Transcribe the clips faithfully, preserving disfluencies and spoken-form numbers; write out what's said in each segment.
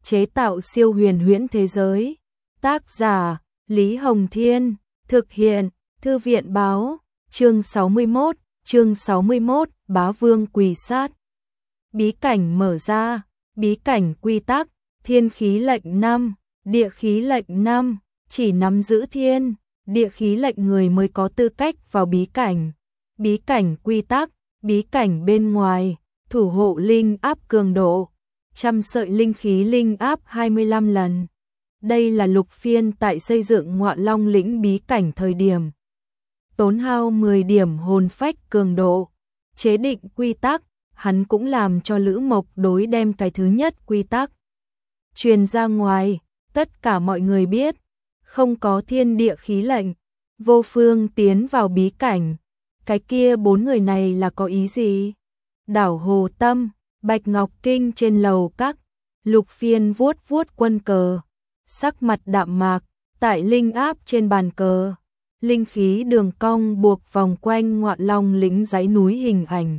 chế tạo siêu huyền huyễn thế giới. Tác giả Lý Hồng Thiên, thực hiện Thư viện Báo. Chương sáu mươi mốt, chương sáu mươi mốt, Bá Vương quỳ sát. Bí cảnh mở ra, bí cảnh quy tắc, thiên khí lệnh năm, địa khí lệnh năm, chỉ nắm giữ thiên, địa khí lệnh người mới có tư cách vào bí cảnh. Bí cảnh quy tắc, bí cảnh bên ngoài, thủ hộ linh áp cường độ, trăm sợi linh khí linh áp hai mươi lăm lần. Đây là Lục Phiên tại xây dựng Ngọa Long lĩnh bí cảnh thời điểm. Tốn hao mười điểm hồn phách cường độ, chế định quy tắc, hắn cũng làm cho Lữ Mộc Đối đem cái thứ nhất quy tắc truyền ra ngoài, tất cả mọi người biết, không có thiên địa khí lệnh, vô phương tiến vào bí cảnh. Cái kia bốn người này là có ý gì? Đảo Hồ Tâm, Bạch Ngọc Kinh trên lầu các, Lục Phiên vuốt vuốt quân cờ, sắc mặt đạm mạc, tại linh áp trên bàn cờ, linh khí đường cong buộc vòng quanh Ngọa Long lĩnh dãy núi hình ảnh.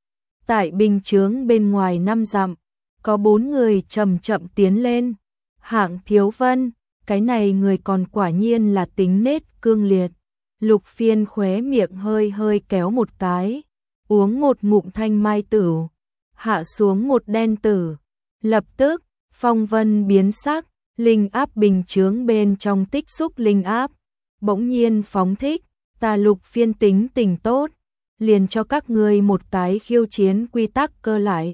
Tại bình chướng bên ngoài năm dặm, có bốn người chậm chậm tiến lên. Hạng Thiếu Vân, cái này người còn quả nhiên là tính nết cương liệt. Lục Phiên khóe miệng hơi hơi kéo một cái, uống một ngụm thanh mai tử, hạ xuống một đen tử. Lập tức, phong vân biến sắc, linh áp bình chướng bên trong tích xúc linh áp, bỗng nhiên phóng thích. Ta Lục Phiên tính tình tốt, liền cho các ngươi một cái khiêu chiến quy tắc cơ lại.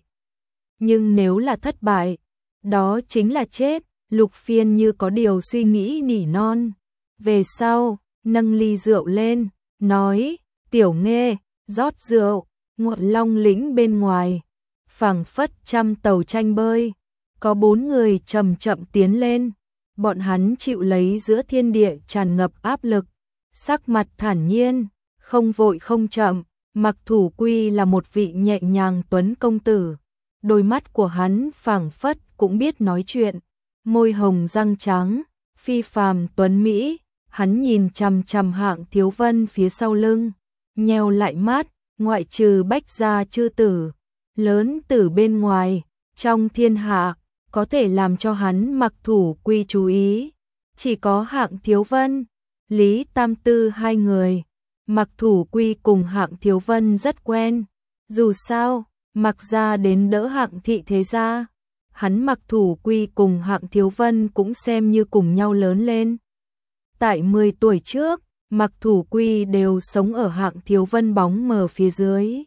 Nhưng nếu là thất bại, đó chính là chết. Lục Phiên như có điều suy nghĩ nỉ non. Về sau, nâng ly rượu lên, nói, Tiểu Nghê, rót rượu. Ngọa Long lĩnh bên ngoài, phảng phất trăm tàu tranh bơi, có bốn người chậm chậm tiến lên. Bọn hắn chịu lấy giữa thiên địa tràn ngập áp lực, sắc mặt thản nhiên, không vội không chậm. Mặc Thủ Quy là một vị nhẹ nhàng tuấn công tử, đôi mắt của hắn phảng phất cũng biết nói chuyện, môi hồng răng trắng, phi phàm tuấn mỹ. Hắn nhìn chằm chằm Hạng Thiếu Vân phía sau lưng, nheo lại mắt. Ngoại trừ Bách gia chư tử, lớn tử bên ngoài, trong thiên hạ, có thể làm cho hắn Mặc Thủ Quy chú ý, chỉ có Hạng Thiếu Vân, Lý Tam Tư hai người. Mặc Thủ Quy cùng Hạng Thiếu Vân rất quen, dù sao, Mặc gia đến đỡ Hạng thị thế gia, hắn Mặc Thủ Quy cùng Hạng Thiếu Vân cũng xem như cùng nhau lớn lên. Tại mười tuổi trước, Mặc Thủ Quy đều sống ở Hạng Thiếu Vân bóng mờ phía dưới.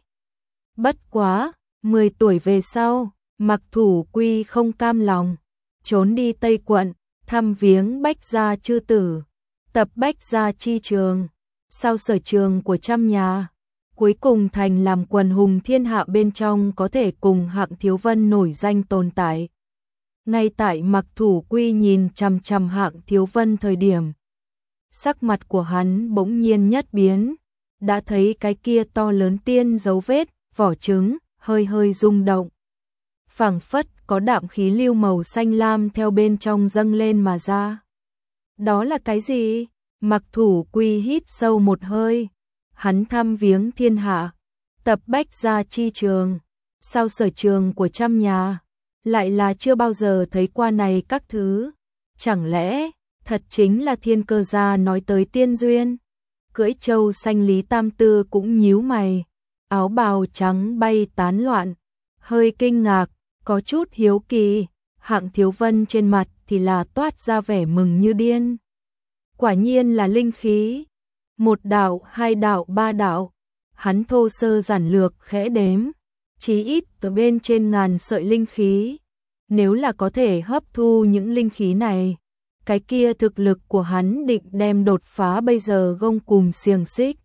Bất quá, mười tuổi về sau, Mặc Thủ Quy không cam lòng, trốn đi Tây quận, thăm viếng Bách gia chư tử, tập Bách gia chi trường, sau sở trường của trăm nhà, cuối cùng thành làm quần hùng thiên hạ bên trong có thể cùng Hạng Thiếu Vân nổi danh tồn tại. Ngay tại Mặc Thủ Quy nhìn chằm chằm Hạng Thiếu Vân thời điểm, sắc mặt của hắn bỗng nhiên nhất biến, đã thấy cái kia to lớn tiên dấu vết, vỏ trứng, hơi hơi rung động. Phảng phất có đạm khí lưu màu xanh lam theo bên trong dâng lên mà ra. Đó là cái gì? Mặc Thủ Quy hít sâu một hơi, hắn thăm viếng thiên hạ, tập Bách gia chi trường, sau sở trường của trăm nhà, lại là chưa bao giờ thấy qua này các thứ. Chẳng lẽ thật chính là thiên cơ gia nói tới tiên duyên? Cưỡi trâu xanh Lý Tam Tư cũng nhíu mày, áo bào trắng bay tán loạn, hơi kinh ngạc, có chút hiếu kỳ. Hạng Thiếu Vân trên mặt thì là toát ra vẻ mừng như điên. Quả nhiên là linh khí, một đạo, hai đạo, ba đạo. Hắn thô sơ giản lược khẽ đếm, chí ít từ bên trên ngàn sợi linh khí. Nếu là có thể hấp thu những linh khí này, cái kia thực lực của hắn định đem đột phá bây giờ gông cùm xiềng xích.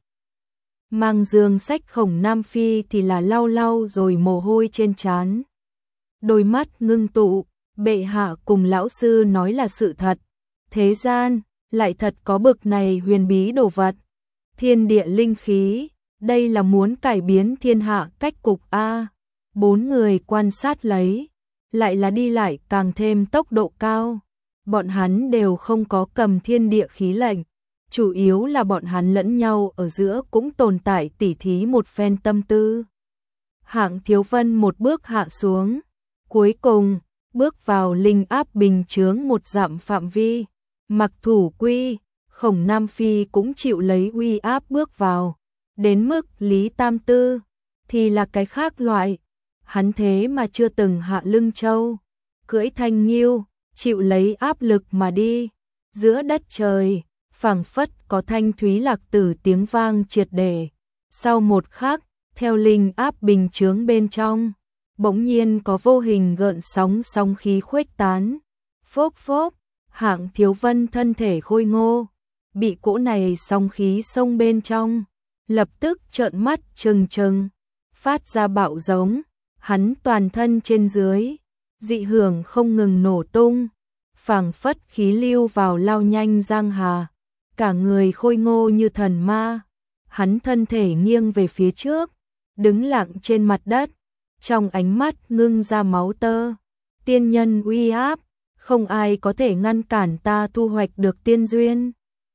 Mang Dương Sách Khổng Nam Phi thì là lau lau rồi mồ hôi trên trán, đôi mắt ngưng tụ. Bệ hạ cùng lão sư nói là sự thật, thế gian lại thật có bực này huyền bí đồ vật. Thiên địa linh khí, đây là muốn cải biến thiên hạ cách cục a. Bốn người quan sát lấy, lại là đi lại càng thêm tốc độ cao. Bọn hắn đều không có cầm thiên địa khí lệnh, chủ yếu là bọn hắn lẫn nhau ở giữa cũng tồn tại tỉ thí một phen tâm tư. Hạng Thiếu Vân một bước hạ xuống, cuối cùng bước vào linh áp bình chướng một dặm phạm vi. Mặc Thủ Quy, Khổng Nam Phi cũng chịu lấy uy áp bước vào. Đến mức Lý Tam Tư thì là cái khác loại. Hắn thế mà chưa từng hạ lưng trâu, cưỡi thanh nghiêu, chịu lấy áp lực mà đi. Giữa đất trời, phảng phất có thanh thúy lạc tử tiếng vang triệt để. Sau một khắc, theo linh áp bình chướng bên trong, bỗng nhiên có vô hình gợn sóng sóng khí khuếch tán. Phốp phốp, Hạng Thiếu Vân thân thể khôi ngô, bị cỗ này sóng khí xông bên trong, lập tức trợn mắt trừng trừng, phát ra bạo giống. Hắn toàn thân trên dưới, dị hưởng không ngừng nổ tung, phảng phất khí lưu vào lao nhanh giang hà, cả người khôi ngô như thần ma. Hắn thân thể nghiêng về phía trước, đứng lặng trên mặt đất, trong ánh mắt ngưng ra máu tơ. Tiên nhân uy áp, không ai có thể ngăn cản ta thu hoạch được tiên duyên.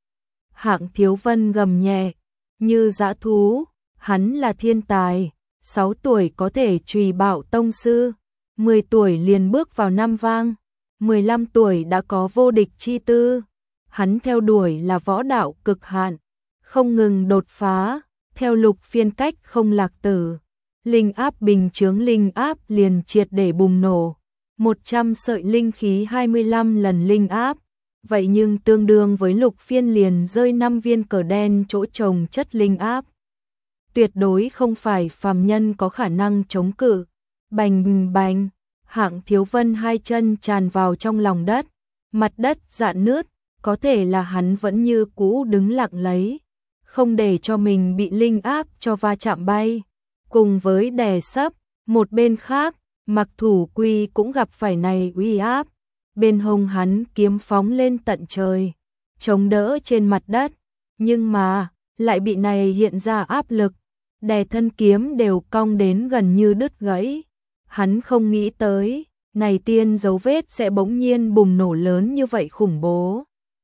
Hạng Thiếu Vân gầm nhẹ, như dã thú, hắn là thiên tài, sáu tuổi có thể trùy bạo tông sư, mười tuổi liền bước vào năm vang, mười lăm tuổi đã có vô địch chi tư. Hắn theo đuổi là võ đạo cực hạn, không ngừng đột phá, theo lục phiên cách không lạc tử. Linh áp bình chướng linh áp liền triệt để bùng nổ, một trăm sợi linh khí hai mươi lăm lần linh áp, vậy nhưng tương đương với lục phiên liền rơi năm viên cờ đen chỗ trồng chất linh áp. Tuyệt đối không phải phàm nhân có khả năng chống cự. Bành bành, Hạng Thiếu Vân hai chân tràn vào trong lòng đất, mặt đất rạn nứt, có thể là hắn vẫn như cũ đứng lặng lấy, không để cho mình bị linh áp cho va chạm bay. Cùng với đè sấp, một bên khác, Mặc Thủ Quy cũng gặp phải này uy áp, bên hông hắn kiếm phóng lên tận trời, chống đỡ trên mặt đất, nhưng mà lại bị này hiện ra áp lực, đè thân kiếm đều cong đến gần như đứt gãy. Hắn không nghĩ tới, này tiên dấu vết sẽ bỗng nhiên bùng nổ lớn như vậy khủng bố.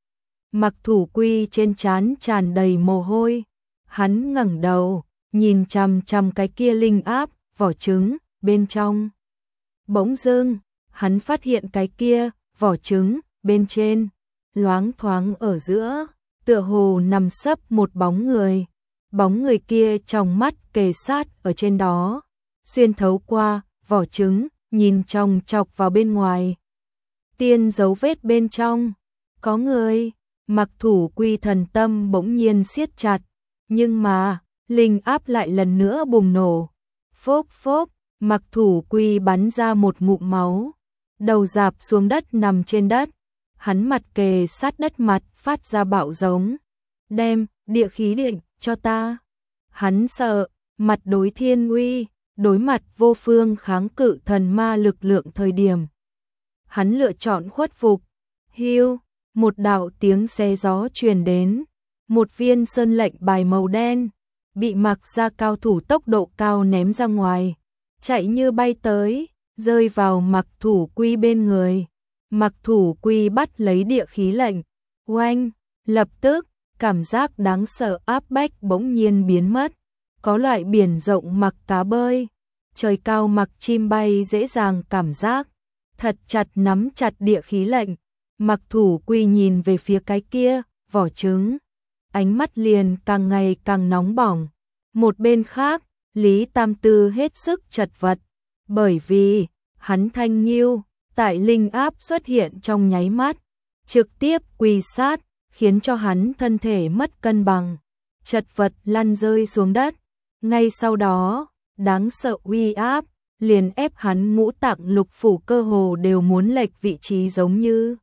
Mặc Thủ Quy trên trán tràn đầy mồ hôi, hắn ngẩng đầu, nhìn chằm chằm cái kia linh áp, vỏ trứng, bên trong. Bỗng dưng, hắn phát hiện cái kia, vỏ trứng, bên trên, loáng thoáng ở giữa, tựa hồ nằm sấp một bóng người. Bóng người kia trong mắt kề sát ở trên đó, xuyên thấu qua vỏ trứng, nhìn chòng chọc vào bên ngoài. Tiên dấu vết bên trong, có người. Mặc Thủ Quy thần tâm bỗng nhiên siết chặt, nhưng mà, linh áp lại lần nữa bùng nổ. Phốp phốp, Mặc Thủ Quy bắn ra một ngụm máu, đầu rạp xuống đất nằm trên đất, hắn mặt kề sát đất mặt phát ra bạo giống. Đem, địa khí định, cho ta. Hắn sợ, mặt đối thiên uy, đối mặt vô phương kháng cự thần ma lực lượng thời điểm. Hắn lựa chọn khuất phục. Hiu, một đạo tiếng xe gió truyền đến, một viên sơn lệnh bài màu đen, bị Mặc gia cao thủ tốc độ cao ném ra ngoài, chạy như bay tới, rơi vào Mặc Thủ Quy bên người. Mặc Thủ Quy bắt lấy địa khí lệnh, oanh, lập tức, cảm giác đáng sợ áp bách bỗng nhiên biến mất, có loại biển rộng mặc cá bơi, trời cao mặc chim bay dễ dàng cảm giác, thật chặt nắm chặt địa khí lệnh. Mặc Thủ Quy nhìn về phía cái kia, vỏ trứng, ánh mắt liền càng ngày càng nóng bỏng. Một bên khác, Lý Tam Tư hết sức chật vật, bởi vì, hắn thanh nghiêu, tại linh áp xuất hiện trong nháy mắt, trực tiếp quỳ sát, khiến cho hắn thân thể mất cân bằng, chật vật lăn rơi xuống đất. Ngay sau đó, đáng sợ uy áp, liền ép hắn ngũ tạng lục phủ cơ hồ đều muốn lệch vị trí giống như.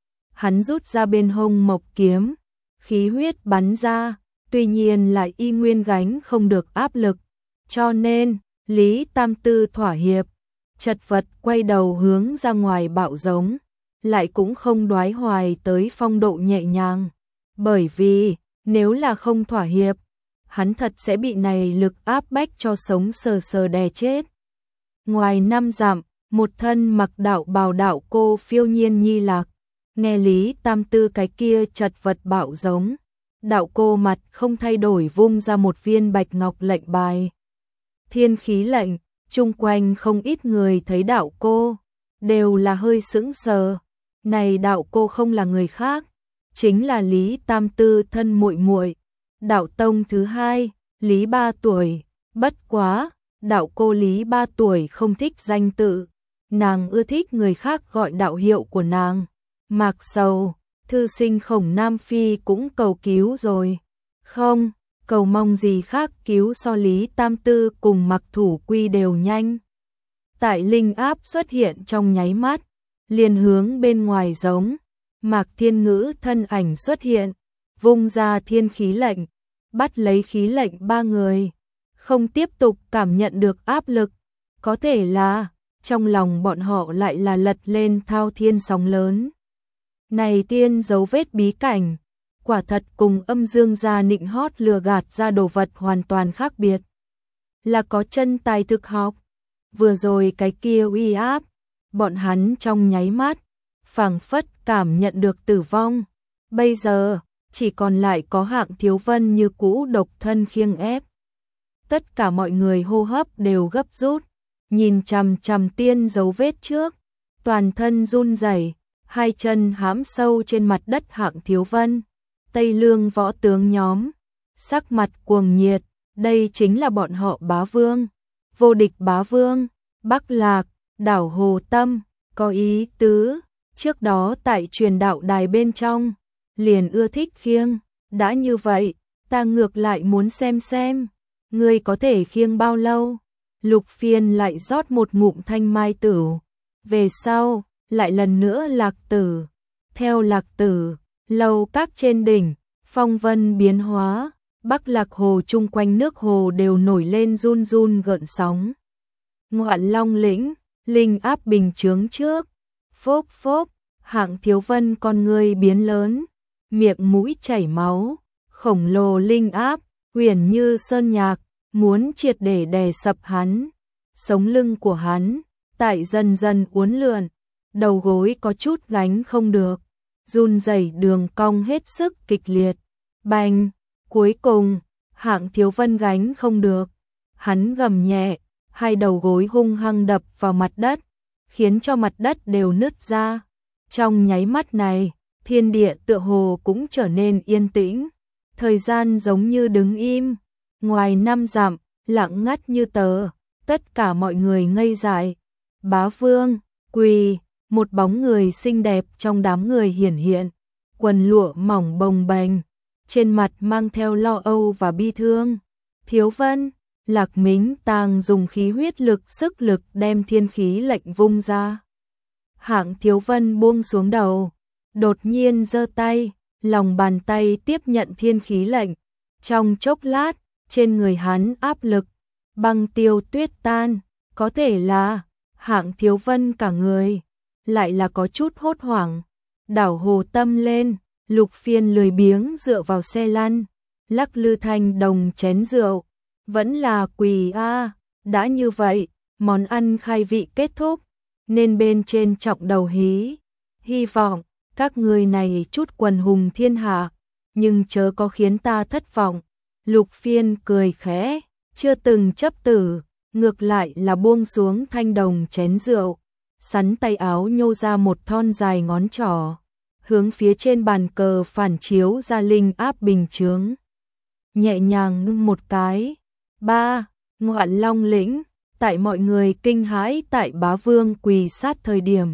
Hắn rút ra bên hông mộc kiếm, khí huyết bắn ra, tuy nhiên lại y nguyên gánh không được áp lực, cho nên, Lý Tam Tư thỏa hiệp, chật vật quay đầu hướng ra ngoài bạo giống, lại cũng không đoái hoài tới phong độ nhẹ nhàng, bởi vì, nếu là không thỏa hiệp, hắn thật sẽ bị này lực áp bách cho sống sờ sờ đè chết. Ngoài năm dặm, một thân mặc đạo bào đạo cô phiêu nhiên nhi lạc, nghe Lý Tam Tư cái kia chật vật bạo giống, đạo cô mặt không thay đổi vung ra một viên bạch ngọc lệnh bài. Thiên khí lệnh, chung quanh không ít người thấy đạo cô, đều là hơi sững sờ. Này đạo cô không là người khác, chính là Lý Tam Tư thân muội muội, đạo tông thứ hai, Lý ba tuổi, bất quá, đạo cô Lý ba tuổi không thích danh tự, nàng ưa thích người khác gọi đạo hiệu của nàng. Mạc Sầu, thư sinh Khổng Nam Phi cũng cầu cứu rồi. Không, cầu mong gì khác cứu so Lý Tam Tư cùng Mặc Thủ Quy đều nhanh. Tại linh áp xuất hiện trong nháy mắt, liền hướng bên ngoài giống, Mạc Thiên Ngữ thân ảnh xuất hiện, vung ra thiên khí lệnh, bắt lấy khí lệnh ba người, không tiếp tục cảm nhận được áp lực, có thể là trong lòng bọn họ lại là lật lên thao thiên sóng lớn. Này tiên dấu vết bí cảnh, quả thật cùng âm dương gia nịnh hót lừa gạt ra đồ vật hoàn toàn khác biệt. Là có chân tài thực học, vừa rồi cái kia uy áp, bọn hắn trong nháy mắt, phảng phất cảm nhận được tử vong. Bây giờ, chỉ còn lại có Hạng Thiếu Vân như cũ độc thân khiêng ép. Tất cả mọi người hô hấp đều gấp rút, nhìn chằm chằm tiên dấu vết trước, toàn thân run rẩy, hai chân hãm sâu trên mặt đất Hạng Thiếu Vân. Tây Lương võ tướng nhóm, sắc mặt cuồng nhiệt, đây chính là bọn họ Bá Vương, vô địch Bá Vương, Bắc Lạc, đảo Hồ Tâm, có ý tứ, trước đó tại truyền đạo đài bên trong, liền ưa thích khiêng, đã như vậy, ta ngược lại muốn xem xem, ngươi có thể khiêng bao lâu. Lục Phiên lại rót một ngụm thanh mai tửu, về sau, lại lần nữa lạc tử, theo lạc tử, lầu các trên đỉnh, phong vân biến hóa, Bắc Lạc Hồ chung quanh nước hồ đều nổi lên run run gợn sóng. Ngoạn Long lĩnh, linh áp bình chướng trước, phốp phốp, Hạng Thiếu Vân con người biến lớn, miệng mũi chảy máu, khổng lồ linh áp, huyền như sơn nhạc, muốn triệt để đè sập hắn. Sống lưng của hắn, tại dần dần uốn lượn, đầu gối có chút gánh không được, run rẩy đường cong hết sức kịch liệt. Bành, cuối cùng, Hạng Thiếu Vân gánh không được, hắn gầm nhẹ, hai đầu gối hung hăng đập vào mặt đất, khiến cho mặt đất đều nứt ra. Trong nháy mắt này, thiên địa tựa hồ cũng trở nên yên tĩnh, thời gian giống như đứng im, ngoài năm dặm, lặng ngắt như tờ, tất cả mọi người ngây dại. Bá Vương, quỳ, một bóng người xinh đẹp trong đám người hiển hiện, quần lụa mỏng bồng bềnh, trên mặt mang theo lo âu và bi thương. Thiếu Vân, Lạc Mính Tàng dùng khí huyết lực sức lực đem thiên khí lệnh vung ra. Hạng Thiếu Vân buông xuống đầu, đột nhiên giơ tay, lòng bàn tay tiếp nhận thiên khí lệnh. Trong chốc lát, trên người hắn áp lực, băng tiêu tuyết tan, có thể là Hạng Thiếu Vân cả người, lại là có chút hốt hoảng. Đảo Hồ Tâm lên, Lục Phiên lười biếng dựa vào xe lăn, lắc lư thanh đồng chén rượu, vẫn là quỳ a, đã như vậy, món ăn khai vị kết thúc, nên bên trên trọng đầu hí, hy vọng các người này chút quần hùng thiên hạ, nhưng chớ có khiến ta thất vọng. Lục Phiên cười khẽ, chưa từng chấp tử, ngược lại là buông xuống thanh đồng chén rượu, sắn tay áo nhô ra một thon dài ngón trỏ, hướng phía trên bàn cờ phản chiếu ra linh áp bình chướng. Nhẹ nhàng một cái, ba, Ngoạn Long lĩnh, tại mọi người kinh hãi tại Bá Vương quỳ sát thời điểm.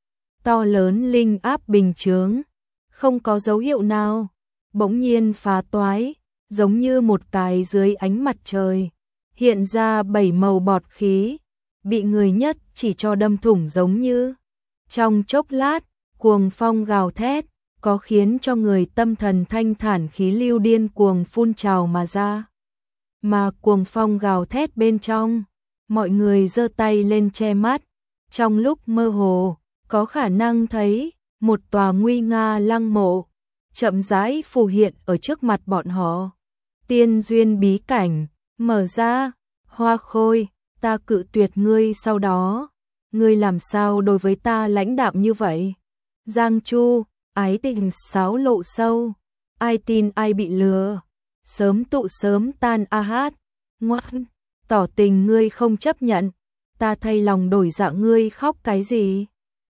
To lớn linh áp bình chướng, không có dấu hiệu nào, bỗng nhiên phá toái, giống như một cái dưới ánh mặt trời, hiện ra bảy màu bọt khí, bị người nhất chỉ cho đâm thủng giống như. Trong chốc lát, cuồng phong gào thét, có khiến cho người tâm thần thanh thản khí lưu điên cuồng phun trào mà ra. Mà cuồng phong gào thét bên trong, mọi người giơ tay lên che mắt, trong lúc mơ hồ, có khả năng thấy một tòa nguy nga lăng mộ, chậm rãi phù hiện ở trước mặt bọn họ. Tiên duyên bí cảnh, mở ra, Hoa Khôi, ta cự tuyệt ngươi sau đó, ngươi làm sao đối với ta lãnh đạm như vậy? Giang Chu, ái tình sáo lộ sâu, ai tin ai bị lừa, sớm tụ sớm tan a hát, ngoan, tỏ tình ngươi không chấp nhận, ta thay lòng đổi dạ ngươi khóc cái gì?